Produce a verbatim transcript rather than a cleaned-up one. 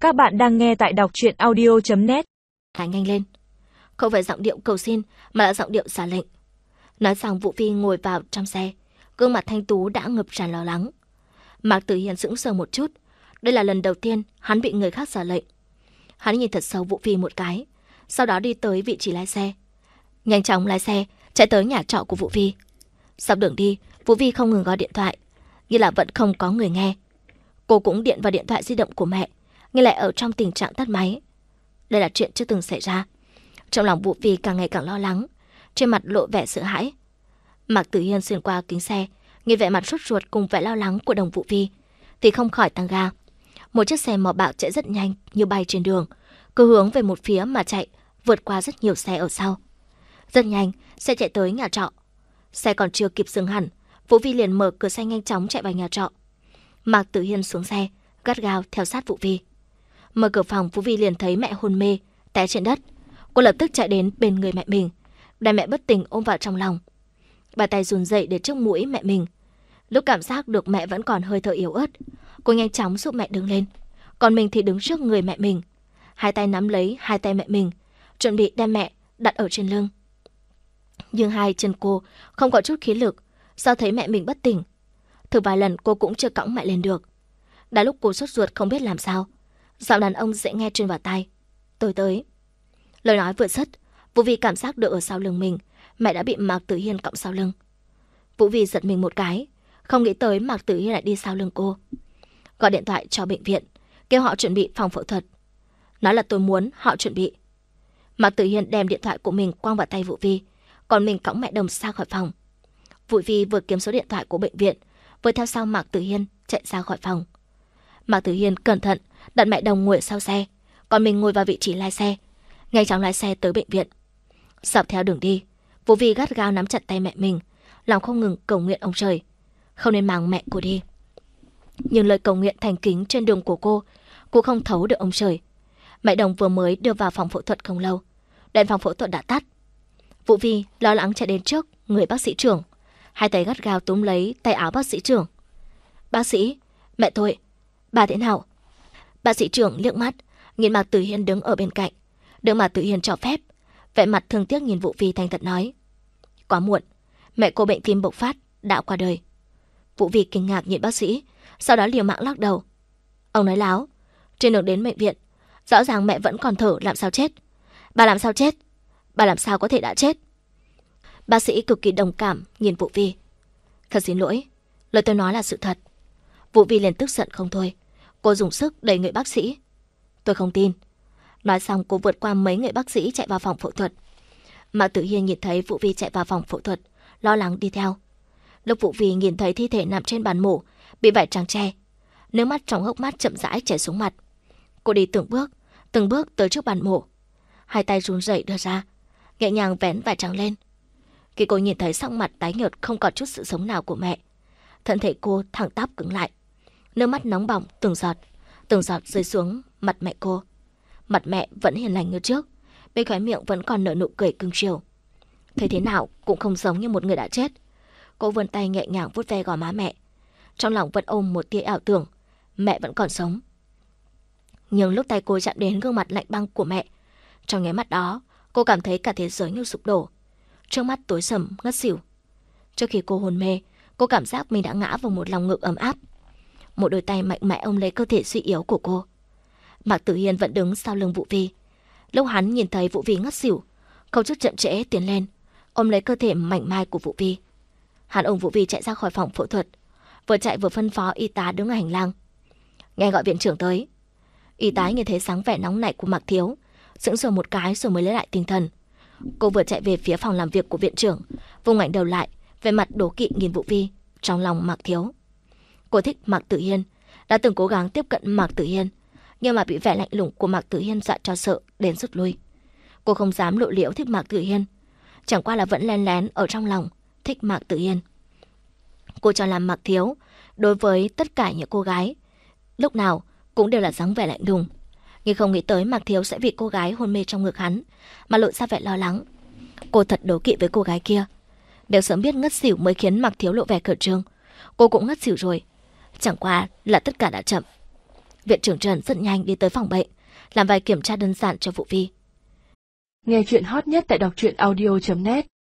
Các bạn đang nghe tại đọc truyện audio chấm net. Lại nhanh lên. Không phải giọng điệu cầu xin mà là giọng điệu ra lệnh. Nói xong Vũ Phi ngồi vào trong xe, gương mặt thanh tú đã ngập tràn lo lắng. Mạc Tử Hiên sững sờ một chút. Đây là lần đầu tiên hắn bị người khác ra lệnh. Hắn nhìn thật sâu Vũ Phi một cái, sau đó đi tới vị trí lái xe. Nhanh chóng lái xe chạy tới nhà trọ của Vũ Phi. Dọc đường đi, Vũ Phi không ngừng gọi điện thoại, như là vẫn không có người nghe. Cô cũng điện vào điện thoại di động của mẹ, nhưng lại ở trong tình trạng tắt máy. Đây là chuyện chưa từng xảy ra. Trong lòng Vũ Phi càng ngày càng lo lắng, trên mặt lộ vẻ sợ hãi. Mạc Tử Hiên xuyên qua kính xe, nhìn vẻ mặt sốt ruột cùng vẻ lo lắng của đồng Vũ Phi, thì không khỏi tăng ga. Một chiếc xe màu bạc chạy rất nhanh như bay trên đường, cứ hướng về một phía mà chạy, vượt qua rất nhiều xe ở sau. Rất nhanh, xe chạy tới nhà trọ. Xe còn chưa kịp dừng hẳn, Vũ Phi liền mở cửa xe nhanh chóng chạy vào nhà trọ. Mạc Tử Hiên xuống xe, gắt gao theo sát Vũ Phi. Mở cửa phòng, Vũ Phi liền thấy mẹ hôn mê, té trên đất. Cô lập tức chạy đến bên người mẹ mình, đem mẹ bất tỉnh ôm vào trong lòng. Bàn tay run rẩy để trước mũi mẹ mình. Lúc cảm giác được mẹ vẫn còn hơi thở yếu ớt, cô nhanh chóng giúp mẹ đứng lên, còn mình thì đứng trước người mẹ mình, hai tay nắm lấy hai tay mẹ mình, chuẩn bị đem mẹ đặt ở trên lưng. Nhưng hai chân cô không có chút khí lực, sao thấy mẹ mình bất tỉnh. Thử vài lần cô cũng chưa cõng mẹ lên được. Đã lúc cô sốt ruột không biết làm sao, giọng đàn ông dễ nghe truyền vào tai: "Tôi tới." Lời nói vừa dứt, Vũ Vi cảm giác được ở sau lưng mình mẹ đã bị Mạc Tử Hiên cõng sau lưng. Vũ Vi giật mình một cái, không nghĩ tới Mạc Tử Hiên lại đi sau lưng cô. Gọi điện thoại cho bệnh viện, kêu họ chuẩn bị phòng phẫu thuật. Nói là tôi muốn họ chuẩn bị. Mạc Tử Hiên đem điện thoại của mình quăng vào tay Vũ Vi, còn mình cõng mẹ đồng ra khỏi phòng. Vũ Vi vừa kiếm số điện thoại của bệnh viện, vừa theo sau Mạc Tử Hiên chạy ra khỏi phòng. Mạc Tử Hiên cẩn thận đặt mẹ đồng ngồi sau xe, còn mình ngồi vào vị trí lái xe, nhanh chóng lái xe tới bệnh viện. Dọc theo đường đi, Vũ Vi gắt gao nắm chặt tay mẹ mình, lòng không ngừng cầu nguyện ông trời không nên mang mẹ cô đi. Nhưng lời cầu nguyện thành kính trên đường của cô, cô không thấu được ông trời. Mẹ đồng vừa mới đưa vào phòng phẫu thuật không lâu, đèn phòng phẫu thuật đã tắt. Vũ Vi lo lắng chạy đến trước người bác sĩ trưởng, hai tay gắt gao túm lấy tay áo bác sĩ trưởng. "Bác sĩ, mẹ tôi, bà thế nào?" Bác sĩ trưởng liếc mắt nhìn Mạc Tử Hiên đứng ở bên cạnh, được Mạc Tử Hiên cho phép, vẻ mặt thương tiếc nhìn Vũ Vi thành thật nói: "Quá muộn, mẹ cô bệnh tim bộc phát đã qua đời." Vũ Vi kinh ngạc nhìn bác sĩ, sau đó liều mạng lắc đầu. "Ông nói láo, trên đường đến bệnh viện, rõ ràng mẹ vẫn còn thở, làm sao chết? Bà làm sao chết? Bà làm sao có thể đã chết?" Bác sĩ cực kỳ đồng cảm nhìn Vũ Vi. "Thật xin lỗi, lời tôi nói là sự thật." Vũ Vi liền tức giận không thôi, cô dùng sức đẩy người bác sĩ. "Tôi không tin." Nói xong cô vượt qua mấy người bác sĩ chạy vào phòng phẫu thuật. Mạc Tử Hiên nhìn thấy Vũ Vi chạy vào phòng phẫu thuật, lo lắng đi theo. Lúc Vũ Vi nhìn thấy thi thể nằm trên bàn mổ, bị vải trắng che, nước mắt trong hốc mắt chậm rãi chảy xuống mặt. Cô đi từng bước, từng bước tới trước bàn mổ, hai tay run rẩy đưa ra, nhẹ nhàng vén vải trắng lên. Khi cô nhìn thấy sắc mặt tái nhợt không còn chút sự sống nào của mẹ, thân thể cô thẳng tắp cứng lại, nước mắt nóng bỏng từng giọt, từng giọt rơi xuống mặt mẹ cô. Mặt mẹ vẫn hiền lành như trước, bên khóe miệng vẫn còn nở nụ cười cưng chiều. Thấy thế nào cũng không giống như một người đã chết. Cô vươn tay nhẹ nhàng vuốt ve gò má mẹ, trong lòng vẫn ôm một tia ảo tưởng mẹ vẫn còn sống. Nhưng lúc tay cô chạm đến gương mặt lạnh băng của mẹ, trong nháy mắt đó cô cảm thấy cả thế giới như sụp đổ, trước mắt tối sầm ngất xỉu. Trước khi cô hôn mê, cô cảm giác mình đã ngã vào một lòng ngực ấm áp. Một đôi tay mạnh mẽ ôm lấy cơ thể suy yếu của cô. Mạc Tử Hiên vẫn đứng sau lưng Vũ Vi. Lúc hắn nhìn thấy Vũ Vi ngất xỉu, không chút chậm trễ tiến lên, ôm lấy cơ thể mảnh mai của Vũ Vi. Hắn ôm Vũ Vi chạy ra khỏi phòng phẫu thuật, vừa chạy vừa phân phó y tá đứng ở hành lang: "Nghe gọi viện trưởng tới." Y tá nhìn thấy sáng vẻ nóng nảy của Mạc Thiếu, sững sờ một cái rồi mới lấy lại tinh thần. Cô vừa chạy về phía phòng làm việc của viện trưởng, vùng ngoảnh đầu lại, vẻ mặt đố kỵ nhìn Vũ Vi, trong lòng Mạc Thiếu. Cô thích Mạc Tử Hiên, đã từng cố gắng tiếp cận Mạc Tử Hiên, nhưng mà bị vẻ lạnh lùng của Mạc Tử Hiên dọa cho sợ đến rút lui. Cô không dám lộ liễu thích Mạc Tử Hiên, chẳng qua là vẫn lén lén ở trong lòng thích Mạc Tử Hiên. Cô cho là Mạc Thiếu đối với tất cả những cô gái lúc nào cũng đều là dáng vẻ lạnh lùng, nhưng không nghĩ tới Mạc Thiếu sẽ vì cô gái hôn mê trong ngực hắn mà lộ ra vẻ lo lắng. Cô thật đố kỵ với cô gái kia. Nếu sớm biết ngất xỉu mới khiến Mạc Thiếu lộ vẻ khẩn trương, cô cũng ngất xỉu rồi. Chẳng qua là tất cả đã chậm. Viện trưởng Trần rất nhanh đi tới phòng bệnh, làm vài kiểm tra đơn giản cho Vũ Vi. Nghe chuyện hot nhất tại đọc truyện audio chấm net.